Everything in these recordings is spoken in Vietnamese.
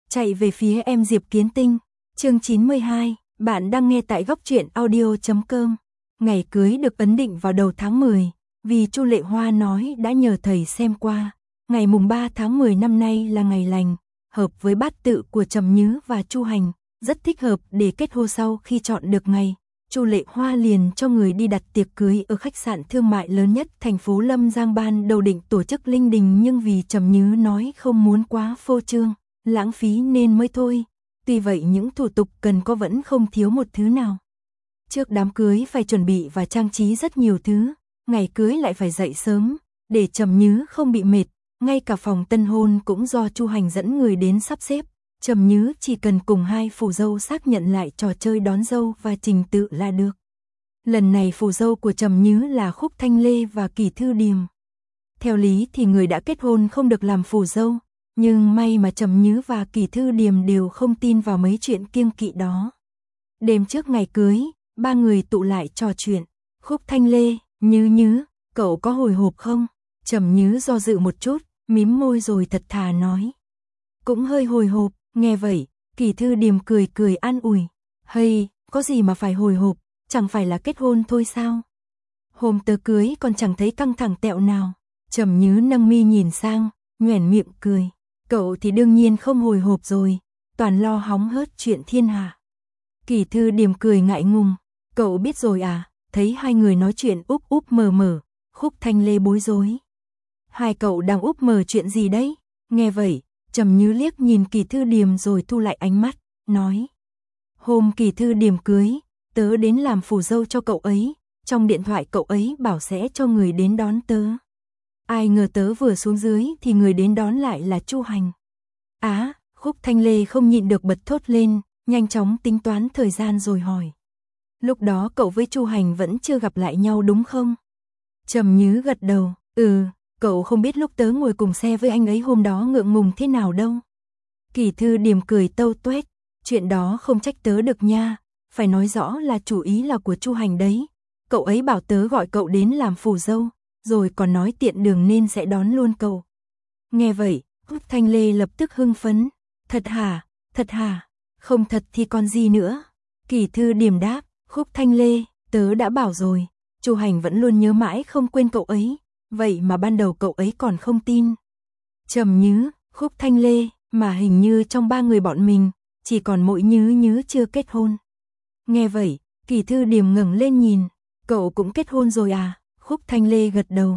chạy về phía em Diệp Kiến Tinh. Chương 92, bạn đang nghe tại góc truyện audio.com. Ngày cưới được ấn định vào đầu tháng 10, vì Chu Lệ Hoa nói đã nhờ thầy xem qua. Ngày mùng 3 tháng 10 năm nay là ngày lành, hợp với bát tự của Trầm Nhứ và Chu Hành, rất thích hợp để kết hôn. Sau khi chọn được ngày, Chu Lệ Hoa liền cho người đi đặt tiệc cưới ở khách sạn thương mại lớn nhất thành phố Lâm Giang. Ban đầu định tổ chức linh đình nhưng vì Trầm Nhứ nói không muốn quá phô trương, lãng phí nên mới thôi. Tuy vậy những thủ tục cần có vẫn không thiếu một thứ nào. Trước đám cưới phải chuẩn bị và trang trí rất nhiều thứ, ngày cưới lại phải dậy sớm, để Trầm Nhứ không bị mệt, ngay cả phòng tân hôn cũng do Chu Hành dẫn người đến sắp xếp. Trầm Nhứ chỉ cần cùng hai phù dâu xác nhận lại trò chơi đón dâu và trình tự là được. Lần này phù dâu của Trầm Nhứ là Khúc Thanh Lê và Kỳ Thư Điềm. Theo lý thì người đã kết hôn không được làm phù dâu, nhưng may mà Trầm Nhứ và Kỳ Thư Điềm đều không tin vào mấy chuyện kiêng kỵ đó. Đêm trước ngày cưới, ba người tụ lại trò chuyện. Khúc Thanh Lê: Nhứ, cậu có hồi hộp không? Trầm Nhứ do dự một chút, mím môi rồi thật thà nói: cũng hơi hồi hộp. Nghe vậy, Kỳ Thư Điềm cười an ủi: hay, có gì mà phải hồi hộp, chẳng phải là kết hôn thôi sao? Hôm tớ cưới còn chẳng thấy căng thẳng tẹo nào. Trầm Nhứ nâng mi nhìn sang, nhoẻn miệng cười: cậu thì đương nhiên không hồi hộp rồi, toàn lo hóng hớt chuyện thiên hạ. Kỳ Thư Điềm cười ngại ngùng: cậu biết rồi à? Thấy hai người nói chuyện úp mờ. Khúc Thanh Lê bối rối: hai cậu đang úp mờ chuyện gì đấy? Nghe vậy, Trầm Nhứ liếc nhìn Kỳ Thư Điềm rồi thu lại ánh mắt, nói: hôm Kỳ Thư Điềm cưới, tớ đến làm phù dâu cho cậu ấy, trong điện thoại cậu ấy bảo sẽ cho người đến đón tớ. Ai ngờ tớ vừa xuống dưới thì người đến đón lại là Chu Hành. Á, Khúc Thanh Lê không nhịn được bật thốt lên, nhanh chóng tính toán thời gian rồi hỏi: lúc đó cậu với Chu Hành vẫn chưa gặp lại nhau đúng không? Trầm Nhứ gật đầu: cậu không biết lúc tớ ngồi cùng xe với anh ấy hôm đó ngượng ngùng thế nào đâu. Kỳ Thư Điềm cười tâu tuét: chuyện đó không trách tớ được nha, phải nói rõ là chủ ý là của Chu Hành đấy. Cậu ấy bảo tớ gọi cậu đến làm phù dâu, rồi còn nói tiện đường nên sẽ đón luôn cậu. Nghe vậy, Khúc Thanh Lê lập tức hưng phấn: thật hả? Không thật thì còn gì nữa. Kỳ Thư Điềm đáp: Khúc Thanh Lê, tớ đã bảo rồi, Chu Hành vẫn luôn nhớ mãi không quên cậu ấy, vậy mà ban đầu cậu ấy còn không tin. Trầm Nhứ, Khúc Thanh Lê, mà hình như trong ba người bọn mình, chỉ còn mỗi Nhứ chưa kết hôn. Nghe vậy, Kỳ Thư Điềm ngẩng lên nhìn: cậu cũng kết hôn rồi à? Khúc Thanh Lê gật đầu: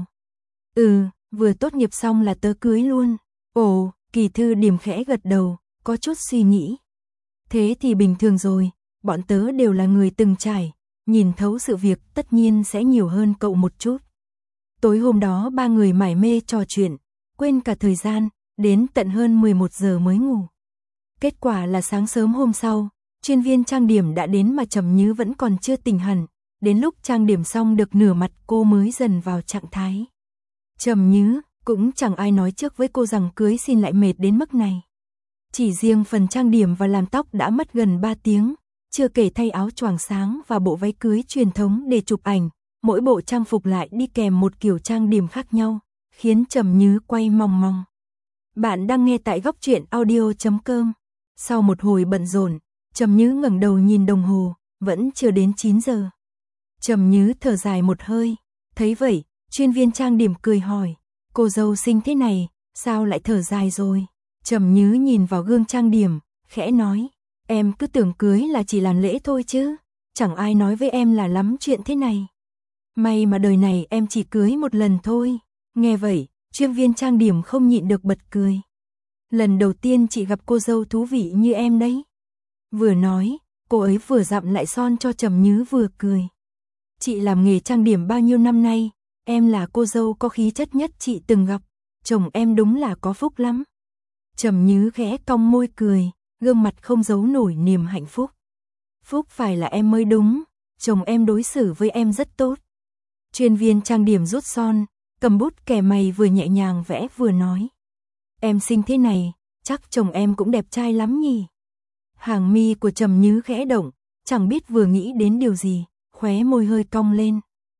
vừa tốt nghiệp xong là tớ cưới luôn. Ồ, Kỳ Thư Điềm khẽ gật đầu, có chút suy nghĩ. Thế thì bình thường rồi, bọn tớ đều là người từng trải, nhìn thấu sự việc tất nhiên sẽ nhiều hơn cậu một chút. Tối hôm đó ba người mải mê trò chuyện, quên cả thời gian, đến tận hơn 11 giờ mới ngủ. Kết quả là sáng sớm hôm sau, chuyên viên trang điểm đã đến mà Trầm Nhứ vẫn còn chưa tỉnh hẳn. Đến lúc trang điểm xong được nửa mặt cô mới dần vào trạng thái. Trầm Nhứ, cũng chẳng ai nói trước với cô rằng cưới xin lại mệt đến mức này. Chỉ riêng phần trang điểm và làm tóc đã mất gần 3 tiếng, chưa kể thay áo choàng sáng và bộ váy cưới truyền thống để chụp ảnh. Mỗi bộ trang phục lại đi kèm một kiểu trang điểm khác nhau, khiến Trầm Nhứ quay mòng mòng. Bạn đang nghe tại góc truyện audio.com. Sau một hồi bận rộn, Trầm Nhứ ngẩng đầu nhìn đồng hồ, vẫn chưa đến 9 giờ. Trầm Nhứ thở dài một hơi, thấy vậy, chuyên viên trang điểm cười hỏi: cô dâu xinh thế này, sao lại thở dài rồi? Trầm Nhứ nhìn vào gương trang điểm, khẽ nói: em cứ tưởng cưới là chỉ làm lễ thôi chứ, chẳng ai nói với em là lắm chuyện thế này. May mà đời này em chỉ cưới một lần thôi. Nghe vậy, chuyên viên trang điểm không nhịn được bật cười: lần đầu tiên chị gặp cô dâu thú vị như em đấy. Vừa nói, cô ấy vừa dặm lại son cho Trầm Nhứ vừa cười: chị làm nghề trang điểm bao nhiêu năm nay, em là cô dâu có khí chất nhất chị từng gặp, chồng em đúng là có phúc lắm. Trầm Nhứ khẽ cong môi cười, gương mặt không giấu nổi niềm hạnh phúc. Phúc phải là em mới đúng, chồng em đối xử với em rất tốt. Chuyên viên trang điểm rút son, cầm bút kẻ mày vừa nhẹ nhàng vẽ vừa nói: em xinh thế này, chắc chồng em cũng đẹp trai lắm nhỉ. Hàng mi của Trầm Nhứ khẽ động, chẳng biết vừa nghĩ đến điều gì, khóe môi hơi cong lên.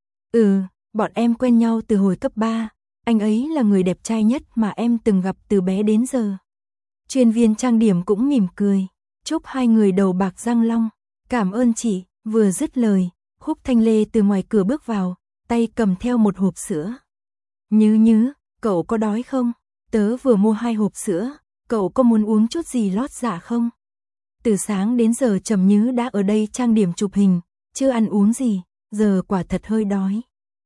Bọn em quen nhau từ hồi cấp 3, anh ấy là người đẹp trai nhất mà em từng gặp từ bé đến giờ. Chuyên viên trang điểm cũng mỉm cười, chúc hai người đầu bạc răng long. Cảm ơn chị, vừa dứt lời, Khúc Thanh Lê từ ngoài cửa bước vào, tay cầm theo một hộp sữa. Nhứ, cậu có đói không? Tớ vừa mua 2 hộp sữa, cậu có muốn uống chút gì lót dạ không? Từ sáng đến giờ Trầm Nhứ đã ở đây trang điểm chụp hình, chưa ăn uống gì, giờ quả thật hơi đói.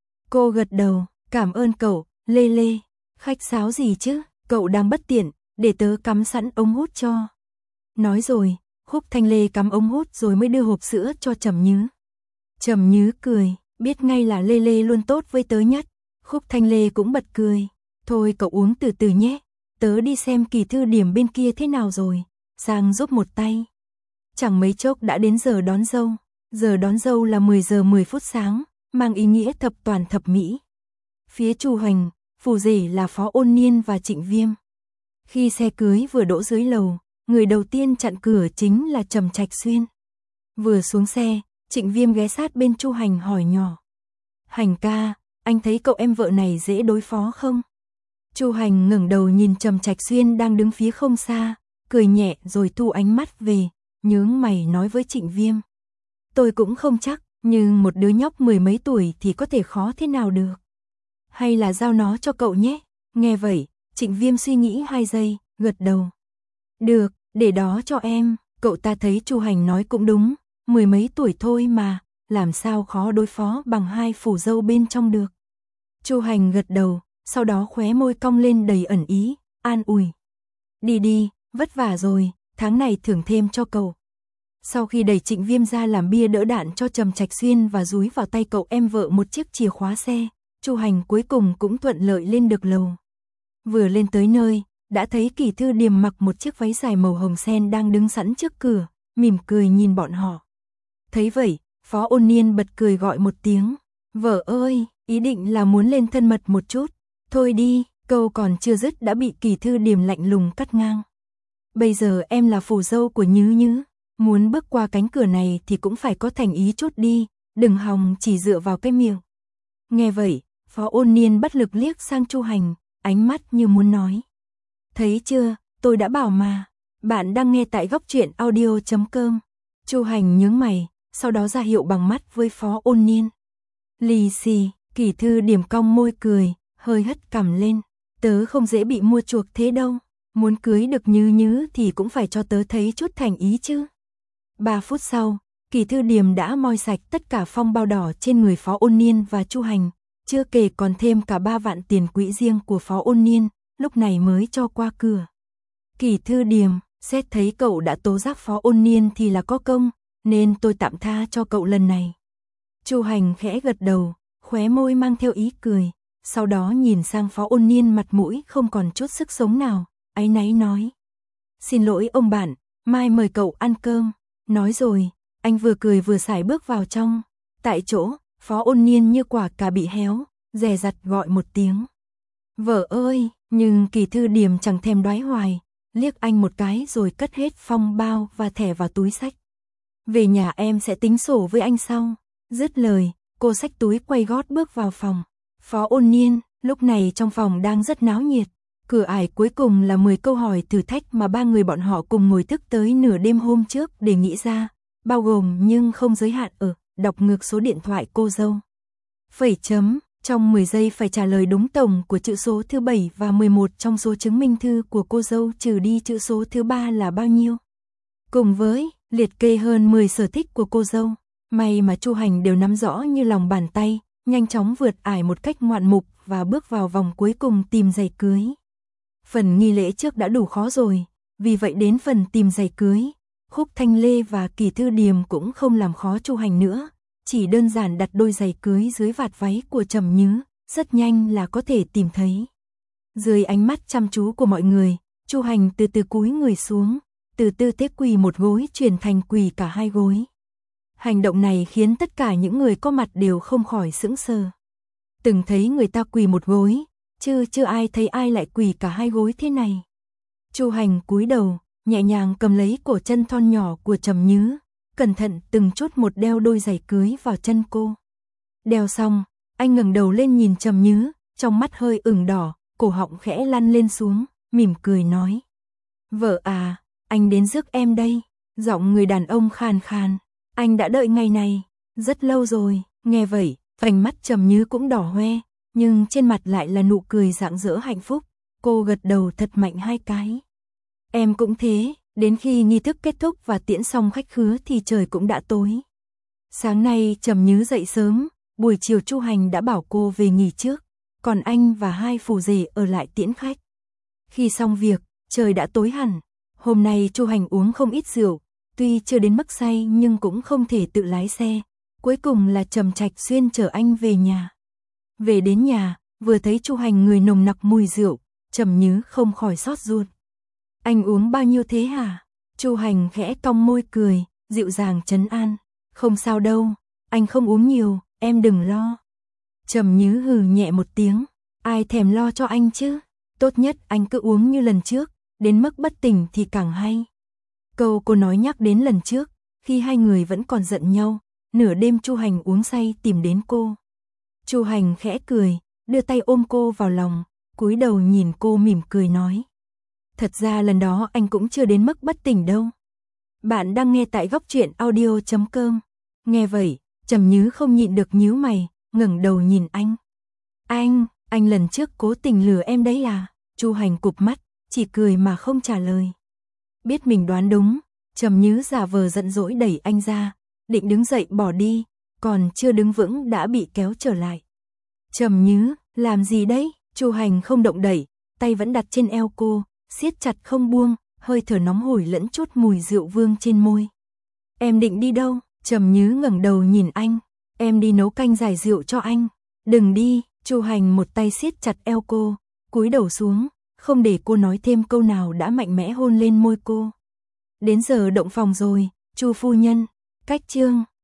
Cô gật đầu, cảm ơn cậu, Lê. Khách sáo gì chứ, cậu đang bất tiện, để tớ cắm sẵn ống hút cho. Nói rồi, Khúc Thanh Lê cắm ống hút rồi mới đưa hộp sữa cho Trầm Nhứ. Trầm Nhứ cười, biết ngay là Lê luôn tốt với tớ nhất. Khúc Thanh Lê cũng bật cười, thôi cậu uống từ từ nhé, tớ đi xem Kỳ Thư Điểm bên kia thế nào rồi, sang giúp một tay. Chẳng mấy chốc đã đến giờ đón dâu. Giờ đón dâu là 10 giờ 10 phút sáng, mang ý nghĩa thập toàn thập mỹ. Phía Chu Hoành, phù rể là Phó Ôn Niên và Trịnh Viêm. Khi xe cưới vừa đỗ dưới lầu, người đầu tiên chặn cửa chính là Trầm Trạch Xuyên. Vừa xuống xe, Trịnh Viêm ghé sát bên Chu Hành hỏi nhỏ. Hành ca, anh thấy cậu em vợ này dễ đối phó không? Chu Hành ngẩng đầu nhìn Trầm Trạch Xuyên đang đứng phía không xa, cười nhẹ rồi thu ánh mắt về, nhướng mày nói với Trịnh Viêm. Tôi cũng không chắc, nhưng một đứa nhóc 10 mấy tuổi thì có thể khó thế nào được. Hay là giao nó cho cậu nhé. Nghe vậy, Trịnh Viêm suy nghĩ 2 giây, gật đầu. Được, để đó cho em, cậu ta thấy Chu Hành nói cũng đúng, 10 mấy tuổi thôi mà, làm sao khó đối phó bằng 2 phù dâu bên trong được. Chu Hành gật đầu, sau đó khóe môi cong lên đầy ẩn ý, an ủi. Đi, vất vả rồi, tháng này thưởng thêm cho cậu. Sau khi đẩy Trịnh Viêm ra làm bia đỡ đạn cho Trầm Trạch Xuyên và dúi vào tay cậu em vợ một chiếc chìa khóa xe, Chu Hành cuối cùng cũng thuận lợi lên được lầu. Vừa lên tới nơi, đã thấy Kỳ Thư Điềm mặc một chiếc váy dài màu hồng sen đang đứng sẵn trước cửa, mỉm cười nhìn bọn họ. Thấy vậy, Phó Ôn Niên bật cười gọi một tiếng. Vợ ơi, ý định là muốn lên thân mật một chút. Thôi đi, câu còn chưa dứt đã bị Kỳ Thư Điềm lạnh lùng cắt ngang. Bây giờ em là phù dâu của Nhứ, muốn bước qua cánh cửa này thì cũng phải có thành ý chút đi, đừng hòng chỉ dựa vào cái miệng. Nghe vậy, Phó Ôn Niên bất lực liếc sang Chu Hành, ánh mắt như muốn nói. Thấy chưa, tôi đã bảo mà. Bạn đang nghe tại góc truyện audio.com. Chu Hành nhướng mày, sau đó ra hiệu bằng mắt với Phó Ôn Niên. Lì xì, Kỳ Thư Điềm cong môi cười, hơi hất cằm lên. Tớ không dễ bị mua chuộc thế đâu. Muốn cưới được Nhứ thì cũng phải cho tớ thấy chút thành ý chứ. 3 phút sau, Kỳ Thư Điềm đã moi sạch tất cả phong bao đỏ trên người Phó Ôn Niên và Chu Hành, chưa kể còn thêm cả 3 vạn tiền quỹ riêng của Phó Ôn Niên, lúc này mới cho qua cửa. Kỳ Thư Điềm, xét thấy cậu đã tố giác Phó Ôn Niên thì là có công, nên tôi tạm tha cho cậu lần này. Chu Hành khẽ gật đầu, khóe môi mang theo ý cười, sau đó nhìn sang Phó Ôn Niên mặt mũi không còn chút sức sống nào, áy náy nói. Xin lỗi ông bạn, mai mời cậu ăn cơm. Nói rồi, anh vừa cười vừa sải bước vào trong. Tại chỗ, Phó Ôn Niên như quả cà bị héo, dè dặt gọi một tiếng. Vợ ơi, nhưng Kỳ Thư Điềm chẳng thèm đoái hoài, liếc anh một cái rồi cất hết phong bao và thẻ vào túi xách. Về nhà em sẽ tính sổ với anh sau. Dứt lời, cô xách túi quay gót bước vào phòng. Phó Ôn Niên, lúc này trong phòng đang rất náo nhiệt. Cửa ải cuối cùng là 10 câu hỏi thử thách mà 3 người bọn họ cùng ngồi thức tới nửa đêm hôm trước để nghĩ ra, bao gồm nhưng không giới hạn ở đọc ngược số điện thoại cô dâu. Phẩy chấm, trong 10 giây phải trả lời đúng tổng của chữ số thứ 7 và 11 trong số chứng minh thư của cô dâu trừ đi chữ số thứ 3 là bao nhiêu. Cùng với liệt kê hơn 10 sở thích của cô dâu, may mà Chu Hành đều nắm rõ như lòng bàn tay, nhanh chóng vượt ải một cách ngoạn mục và bước vào vòng cuối cùng tìm giày cưới. Phần nghi lễ trước đã đủ khó rồi, vì vậy đến phần tìm giày cưới, Khúc Thanh Lê và Kỳ Thư Điềm cũng không làm khó Chu Hành nữa, chỉ đơn giản đặt đôi giày cưới dưới vạt váy của Trầm Nhứ, rất nhanh là có thể tìm thấy. Dưới ánh mắt chăm chú của mọi người, Chu Hành từ từ cúi người xuống, từ tư thế quỳ một gối chuyển thành quỳ cả 2 gối. Hành động này khiến tất cả những người có mặt đều không khỏi sững sờ. Từng thấy người ta quỳ một gối, chưa ai thấy ai lại quỳ cả 2 gối thế này. Chu Hành cúi đầu, nhẹ nhàng cầm lấy cổ chân thon nhỏ của Trầm Nhứ, cẩn thận từng chút một đeo đôi giày cưới vào chân cô. Đeo xong, anh ngẩng đầu lên nhìn Trầm Nhứ, trong mắt hơi ửng đỏ, cổ họng khẽ lăn lên xuống, mỉm cười nói. Vợ à, anh đến rước em đây. Giọng người đàn ông khàn khàn. Anh đã đợi ngày này, rất lâu rồi. Nghe vậy, vành mắt Trầm Như cũng đỏ hoe, nhưng trên mặt lại là nụ cười rạng rỡ hạnh phúc. Cô gật đầu thật mạnh 2 cái. Em cũng thế, đến khi nghi thức kết thúc và tiễn xong khách khứa thì trời cũng đã tối. Sáng nay Trầm Như dậy sớm, buổi chiều Chu Hành đã bảo cô về nghỉ trước, còn anh và 2 phù rể ở lại tiễn khách. Khi xong việc, trời đã tối hẳn. Hôm nay Chu Hành uống không ít rượu, tuy chưa đến mức say nhưng cũng không thể tự lái xe. Cuối cùng là Trầm Trạch Xuyên chở anh về nhà. Về đến nhà, vừa thấy Chu Hành người nồng nặc mùi rượu, Trầm Như không khỏi xót ruột. Anh uống bao nhiêu thế hả? Chu Hành khẽ cong môi cười, dịu dàng trấn an. Không sao đâu, anh không uống nhiều, em đừng lo. Trầm Như hừ nhẹ một tiếng, ai thèm lo cho anh chứ? Tốt nhất anh cứ uống như lần trước, đến mức bất tỉnh thì càng hay. Câu cô nói nhắc đến lần trước, khi 2 người vẫn còn giận nhau, nửa đêm Chu Hành uống say tìm đến cô. Chu Hành khẽ cười, đưa tay ôm cô vào lòng, cúi đầu nhìn cô mỉm cười nói. Thật ra lần đó anh cũng chưa đến mức bất tỉnh đâu. Bạn đang nghe tại Góc Truyện Audio.com. Nghe vậy, Trầm Như không nhịn được nhíu mày, ngẩng đầu nhìn anh. Anh lần trước cố tình lừa em đấy à? Chu Hành cụp mắt, chỉ cười mà không trả lời. Biết mình đoán đúng, Trầm Như giả vờ giận dỗi đẩy anh ra, định đứng dậy bỏ đi, còn chưa đứng vững đã bị kéo trở lại. Trầm Như, làm gì đấy? Chu Hành không động đẩy, tay vẫn đặt trên eo cô, siết chặt không buông, hơi thở nóng hổi lẫn chút mùi rượu vương trên môi. Em định đi đâu? Trầm Như ngẩng đầu nhìn anh. Em đi nấu canh giải rượu cho anh. Đừng đi. Chu Hành một tay siết chặt eo cô, cúi đầu xuống, không để cô nói thêm câu nào đã mạnh mẽ hôn lên môi cô. Đến giờ động phòng rồi, Chu phu nhân. Cách chương